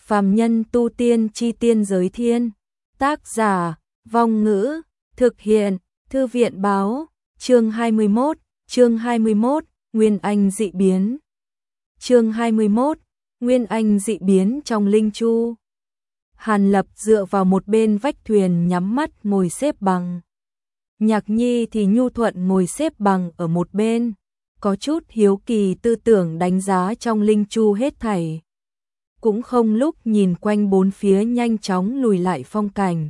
Phàm nhân tu tiên chi tiên giới thiên. Tác giả, Vong Ngữ, thực hiện, Thư viện báo, chương 21, Nguyên Anh dị biến. Chương 21, Nguyên Anh dị biến trong linh chu. Hàn Lập dựa vào một bên vách thuyền nhắm mắt ngồi xếp bằng. Nhạc Nhi thì nhu thuận ngồi xếp bằng ở một bên, có chút hiếu kỳ tư tưởng đánh giá trong linh chu hết thảy. Cũng không lúc nhìn quanh bốn phía nhanh chóng lùi lại phong cảnh.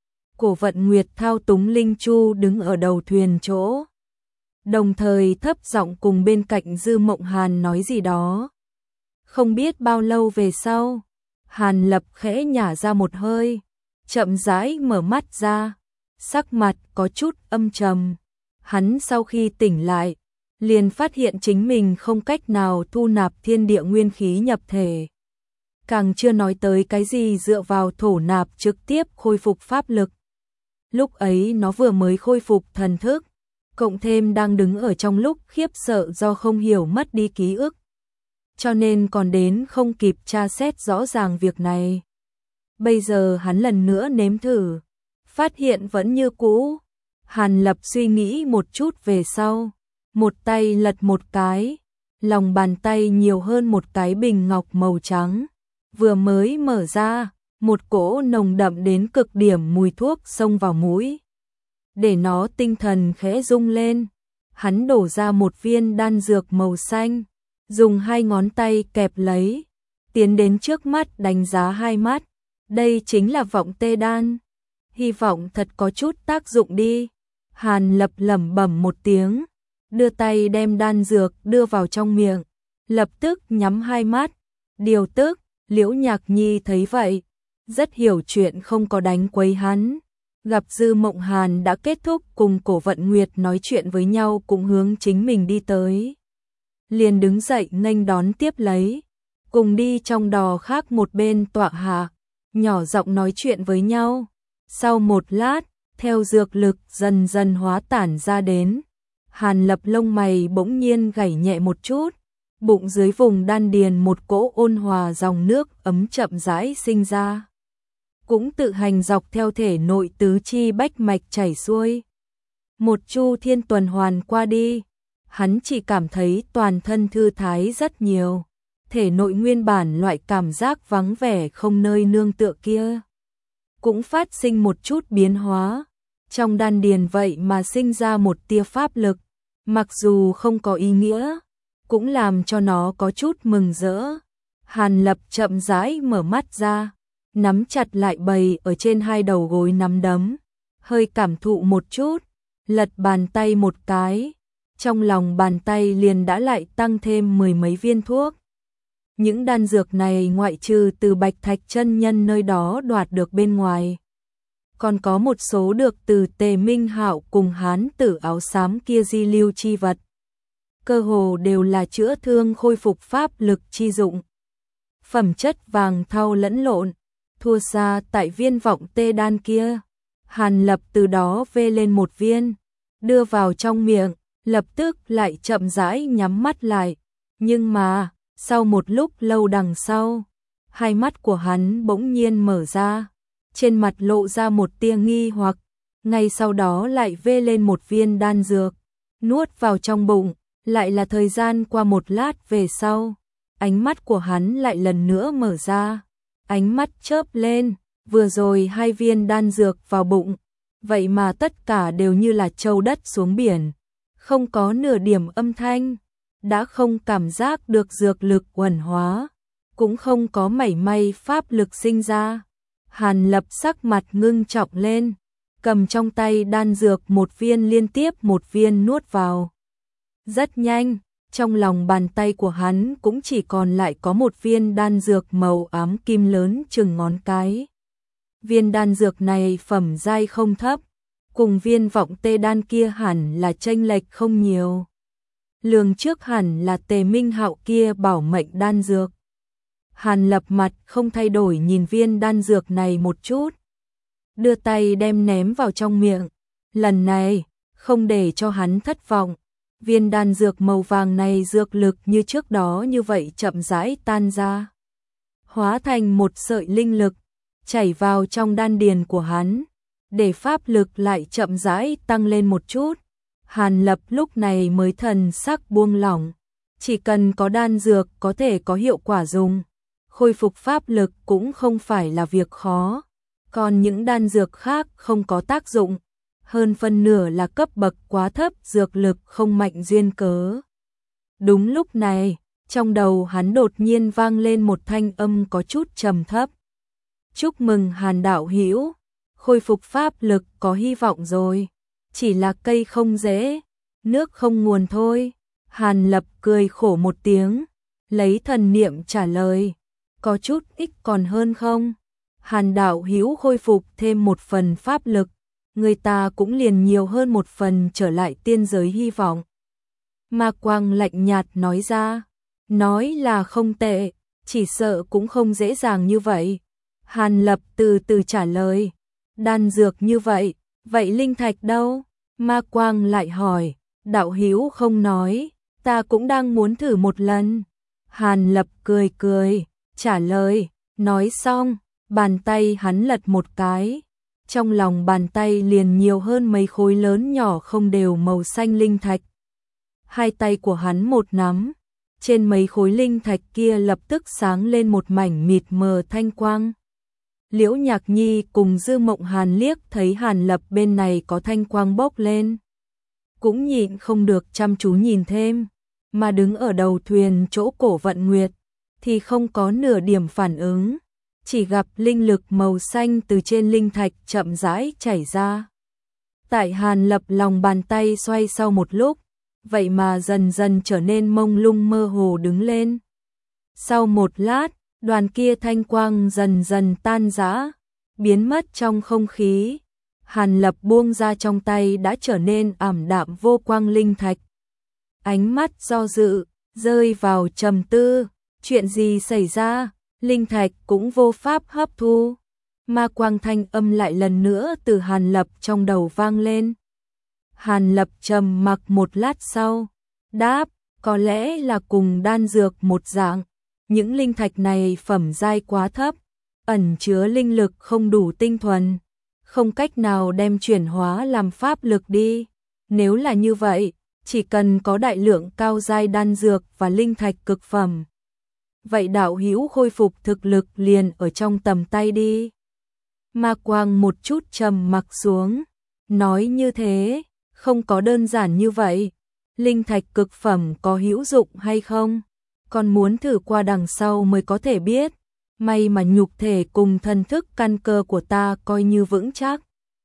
Cổ Vận Nguyệt thao túng linh chu đứng ở đầu thuyền chỗ, đồng thời thấp giọng cùng bên cạnh Dư Mộng Hàn nói gì đó. Không biết bao lâu về sau, Hàn Lập khẽ nhả ra một hơi, chậm rãi mở mắt ra, sắc mặt có chút âm trầm. Hắn sau khi tỉnh lại, liền phát hiện chính mình không cách nào thu nạp thiên địa nguyên khí nhập thể. Càng chưa nói tới cái gì dựa vào thổ nạp trực tiếp khôi phục pháp lực. Lúc ấy nó vừa mới khôi phục thần thức, cộng thêm đang đứng ở trong lúc khiếp sợ do không hiểu mất đi ký ức. Cho nên còn đến không kịp tra xét rõ ràng việc này. Bây giờ hắn lần nữa nếm thử, phát hiện vẫn như cũ. Hàn Lập suy nghĩ một chút về sau, một tay lật một cái, lòng bàn tay nhiều hơn một cái bình ngọc màu trắng. Vừa mới mở ra, một cỗ nồng đậm đến cực điểm mùi thuốc xông vào mũi. Để nó tinh thần khẽ rung lên, hắn đổ ra một viên đan dược màu xanh, dùng hai ngón tay kẹp lấy, tiến đến trước mắt đánh giá hai mắt. Đây chính là vọng tê đan. Hy vọng thật có chút tác dụng đi. Hàn Lập lẩm bẩm một tiếng, đưa tay đem đan dược đưa vào trong miệng, lập tức nhắm hai mắt, điều tức. Liễu Nhạc Nhi thấy vậy, rất hiểu chuyện không có đánh quấy hắn. Gặp Dư Mộng Hàn đã kết thúc cùng Cổ Vận Nguyệt nói chuyện với nhau cũng hướng chính mình đi tới. Liền đứng dậy nghênh đón tiếp lấy, cùng đi trong đò khác một bên tọa hạ, nhỏ giọng nói chuyện với nhau. Sau một lát, theo dược lực dần dần hóa tản ra đến, Hàn Lập lông mày bỗng nhiên gảy nhẹ một chút. Bụng dưới vùng đan điền một cỗ ôn hòa dòng nước ấm chậm rãi sinh ra, cũng tự hành dọc theo thể nội tứ chi bách mạch chảy xuôi. Một chu thiên tuần hoàn qua đi, hắn chỉ cảm thấy toàn thân thư thái rất nhiều, thể nội nguyên bản loại cảm giác vắng vẻ không nơi nương tựa kia cũng phát sinh một chút biến hóa. Trong đan điền vậy mà sinh ra một tia pháp lực, mặc dù không có ý nghĩa, cũng làm cho nó có chút mừng rỡ. Hàn Lập chậm rãi mở mắt ra, nắm chặt lại bầy ở trên hai đầu gối nắm đấm, hơi cảm thụ một chút, lật bàn tay một cái, trong lòng bàn tay liền đã lại tăng thêm mười mấy viên thuốc. Những đan dược này ngoại trừ từ Bạch Thạch chân nhân nơi đó đoạt được bên ngoài, còn có một số được từ Tề Minh Hạo cùng hán tử áo xám kia di lưu chi vật. Cơ hồ đều là chữa thương khôi phục pháp lực chi dụng. Phẩm chất vàng thau lẫn lộn, thua xa tại viên vọng tê đan kia. Hàn Lập từ đó vê lên một viên, đưa vào trong miệng, lập tức lại chậm rãi nhắm mắt lại. Nhưng mà, sau một lúc lâu đằng sau, hai mắt của hắn bỗng nhiên mở ra, trên mặt lộ ra một tia nghi hoặc, ngay sau đó lại vê lên một viên đan dược, nuốt vào trong bụng. Lại là thời gian qua một lát về sau, ánh mắt của hắn lại lần nữa mở ra, ánh mắt chớp lên, vừa rồi hai viên đan dược vào bụng, vậy mà tất cả đều như là trâu đất xuống biển, không có nửa điểm âm thanh, đã không cảm giác được dược lực uẩn hóa, cũng không có mảy may pháp lực sinh ra. Hàn Lập sắc mặt ngưng trọng lên, cầm trong tay đan dược một viên liên tiếp một viên nuốt vào. Rất nhanh, trong lòng bàn tay của hắn cũng chỉ còn lại có một viên đan dược màu ám kim lớn chừng ngón cái. Viên đan dược này phẩm giai không thấp, cùng viên vọng tê đan kia hẳn là chênh lệch không nhiều. Lường trước hẳn là Tề Minh Hạo kia bảo mệnh đan dược. Hàn Lập mặt không thay đổi nhìn viên đan dược này một chút, đưa tay đem ném vào trong miệng. Lần này, không để cho hắn thất vọng. Viên đan dược màu vàng này dược lực như trước đó như vậy chậm rãi tan ra. hóa thành một sợi linh lực, chảy vào trong đan điền của hắn, để pháp lực lại chậm rãi tăng lên một chút. Hàn Lập lúc này mới thần sắc buông lỏng, chỉ cần có đan dược có thể có hiệu quả dùng, khôi phục pháp lực cũng không phải là việc khó, còn những đan dược khác không có tác dụng, hơn phân nửa là cấp bậc quá thấp, dược lực không mạnh duyên cớ. Đúng lúc này, trong đầu hắn đột nhiên vang lên một thanh âm có chút trầm thấp. Chúc mừng Hàn đạo hữu, khôi phục pháp lực có hy vọng rồi, chỉ là cây không rễ, nước không nguồn thôi. Hàn Lập cười khổ một tiếng, lấy thần niệm trả lời, có chút ít còn hơn không? Hàn đạo hữu khôi phục thêm một phần pháp lực, người ta cũng liền nhiều hơn một phần trở lại tiên giới hy vọng. Ma Quang lạnh nhạt nói ra, nói là không tệ, chỉ sợ cũng không dễ dàng như vậy. Hàn Lập từ từ trả lời, đan dược như vậy, vậy linh thạch đâu? Ma Quang lại hỏi, đạo hữu không nói, ta cũng đang muốn thử một lần. Hàn Lập cười cười, trả lời, nói xong, bàn tay hắn lật một cái. Trong lòng bàn tay liền nhiều hơn mấy khối lớn nhỏ không đều màu xanh linh thạch. Hai tay của hắn một nắm, trên mấy khối linh thạch kia lập tức sáng lên một mảnh mịt mờ thanh quang. Liễu Nhạc Nhi cùng Dư Mộng Hàn liếc thấy Hàn Lập bên này có thanh quang bốc lên, cũng nhịn không được chăm chú nhìn thêm, mà đứng ở đầu thuyền chỗ Cổ Vận Nguyệt thì không có nửa điểm phản ứng, chỉ gặp linh lực màu xanh từ trên linh thạch chậm rãi chảy ra. Tại Hàn Lập lòng bàn tay xoay sau một lúc, vậy mà dần dần trở nên mông lung mơ hồ đứng lên. Sau một lát, đoàn kia thanh quang dần dần tan rã, biến mất trong không khí. Hàn Lập buông ra trong tay đã trở nên ảm đạm vô quang linh thạch. Ánh mắt do dự, rơi vào trầm tư, chuyện gì xảy ra, linh thạch cũng vô pháp hấp thu. Ma quang thanh âm lại lần nữa từ Hàn Lập trong đầu vang lên. Hàn Lập trầm mặc một lát sau, đáp, có lẽ là cùng đan dược một dạng, những linh thạch này phẩm giai quá thấp, ẩn chứa linh lực không đủ tinh thuần, không cách nào đem chuyển hóa làm pháp lực đi. Nếu là như vậy, chỉ cần có đại lượng cao giai đan dược và linh thạch cực phẩm, vậy đạo hữu khôi phục thực lực liền ở trong tầm tay đi. Ma quang một chút trầm mặc xuống, nói như thế, không có đơn giản như vậy. Linh thạch cực phẩm có hữu dụng hay không, còn muốn thử qua đằng sau mới có thể biết. May mà nhục thể cùng thần thức căn cơ của ta coi như vững chắc,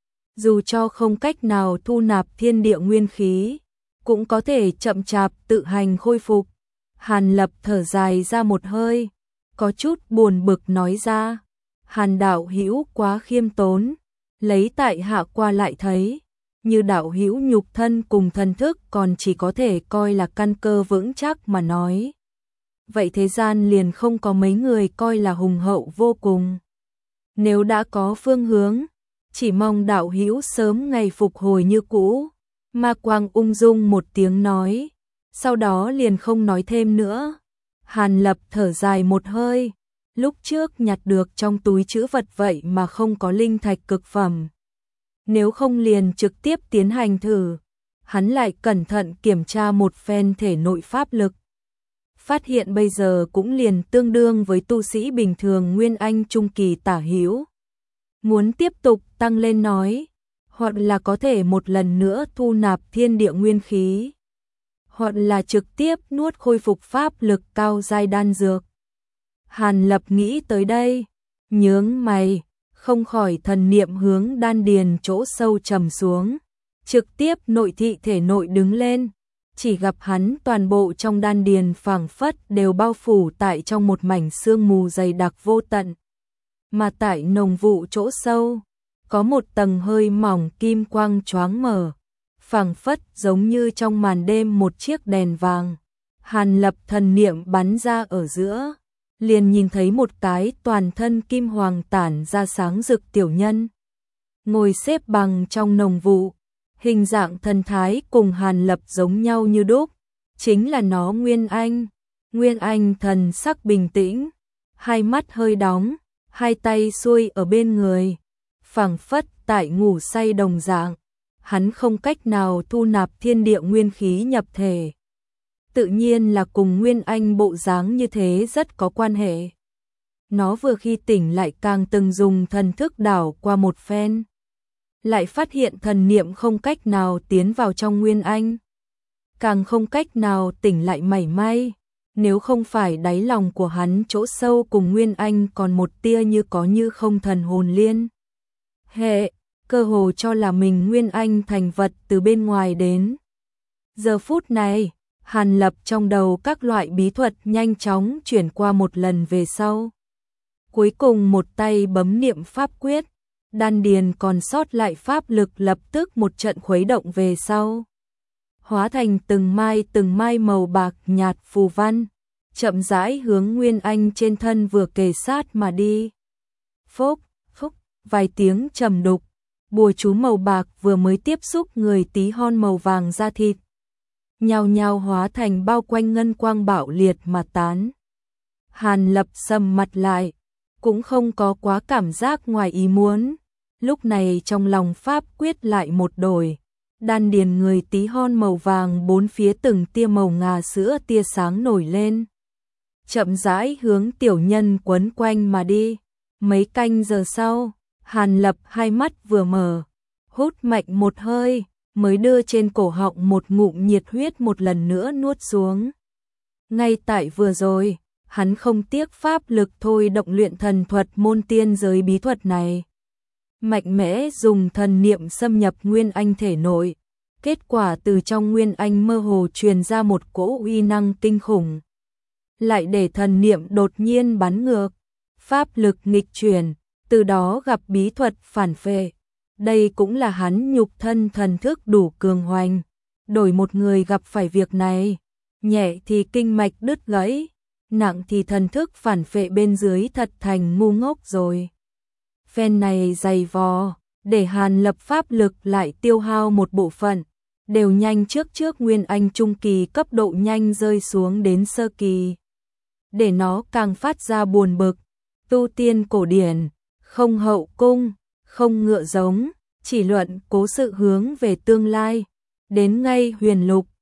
dù cho không cách nào thu nạp thiên địa nguyên khí, cũng có thể chậm chạp tự hành khôi phục. Hàn Lập thở dài ra một hơi, có chút buồn bực nói ra, Hàn đạo hữu quá khiêm tốn, lấy tại hạ qua lại thấy, như đạo hữu nhục thân cùng thần thức còn chỉ có thể coi là căn cơ vững chắc mà nói. Vậy thế gian liền không có mấy người coi là hùng hậu vô cùng. Nếu đã có phương hướng, chỉ mong đạo hữu sớm ngày phục hồi như cũ. Ma quang ung dung một tiếng nói, sau đó liền không nói thêm nữa. Hàn Lập thở dài một hơi, lúc trước nhặt được trong túi trữ vật vậy mà không có linh thạch cực phẩm. Nếu không liền trực tiếp tiến hành thử, hắn lại cẩn thận kiểm tra một phen thể nội pháp lực. Phát hiện bây giờ cũng liền tương đương với tu sĩ bình thường nguyên anh trung kỳ tả hữu. Muốn tiếp tục tăng lên nói, hoặc là có thể một lần nữa thu nạp thiên địa nguyên khí, hoặc là trực tiếp nuốt khôi phục pháp lực cao giai đan dược. Hàn Lập nghĩ tới đây, nhướng mày, không khỏi thần niệm hướng đan điền chỗ sâu trầm xuống, trực tiếp nội thị thể nội đứng lên. Chỉ gặp hắn toàn bộ trong đan điền phảng phất đều bao phủ tại trong một mảnh sương mù dày đặc vô tận. Mà tại nồng vụ chỗ sâu, có một tầng hơi mỏng kim quang choáng mở, phảng phất giống như trong màn đêm một chiếc đèn vàng. Hàn Lập thần niệm bắn ra ở giữa, liền nhìn thấy một cái toàn thân kim hoàng tản ra sáng rực tiểu nhân, ngồi xếp bằng trong nồng vụ. Hình dạng thần thái cùng Hàn Lập giống nhau như đúc, chính là nó Nguyên Anh. Nguyên Anh thần sắc bình tĩnh, hai mắt hơi đóng, hai tay xuôi ở bên người, phảng phất tại ngủ say đồng dạng. Hắn không cách nào thu nạp thiên địa nguyên khí nhập thể. Tự nhiên là cùng Nguyên Anh bộ dáng như thế rất có quan hệ. Nó vừa khi tỉnh lại càng từng dùng thần thức đảo qua một phen, lại phát hiện thần niệm không cách nào tiến vào trong Nguyên Anh, càng không cách nào tỉnh lại mảy may. Nếu không phải đáy lòng của hắn chỗ sâu cùng Nguyên Anh còn một tia như có như không thần hồn liên hệ, cơ hồ cho là mình Nguyên Anh thành vật từ bên ngoài đến. Giờ phút này, Hàn Lập trong đầu các loại bí thuật nhanh chóng chuyển qua một lần về sau. Cuối cùng một tay bấm niệm pháp quyết, đan điền còn sót lại pháp lực lập tức một trận khuấy động về sau, hóa thành từng mai màu bạc nhạt phù văn, chậm rãi hướng Nguyên Anh trên thân vừa kề sát mà đi. Phốc, phốc, vài tiếng trầm đục, bùa chú màu bạc vừa mới tiếp xúc người tí hon màu vàng da thịt, nhào nhào hóa thành bao quanh ngân quang bạo liệt mà tán. Hàn Lập sầm mặt lại, cũng không có quá cảm giác ngoài ý muốn. Lúc này trong lòng pháp quyết lại một đổi, đan điền người tí hon màu vàng bốn phía từng tia màu ngà sữa tia sáng nổi lên, chậm rãi hướng tiểu nhân quấn quanh mà đi. Mấy canh giờ sau, Hàn Lập hai mắt vừa mở, hút mạnh một hơi, mới đưa trên cổ họng một ngụm nhiệt huyết một lần nữa nuốt xuống. Ngay tại vừa rồi, hắn không tiếc pháp lực thôi động luyện thần thuật môn tiên giới bí thuật này, mạnh mẽ dùng thần niệm xâm nhập Nguyên Anh thể nội. Kết quả từ trong Nguyên Anh mơ hồ truyền ra một cỗ uy năng kinh khủng, lại để thần niệm đột nhiên bắn ngược, pháp lực nghịch chuyển, từ đó gặp bí thuật phản phệ. Đây cũng là hắn nhục thân thần thức đủ cường hoành, đổi một người gặp phải việc này, nhẹ thì kinh mạch đứt gãy, nặng thì thần thức phản phệ bên dưới thật thành ngu ngốc rồi. Phen này dày vò, để Hàn Lập pháp lực lại tiêu hao một bộ phận, đều nhanh trước Nguyên Anh trung kỳ cấp độ nhanh rơi xuống đến sơ kỳ. Để nó càng phát ra buồn bực, tu tiên cổ điển, không hậu cung, không ngựa giống, chỉ luận cố sự hướng về tương lai, đến ngay huyền lục,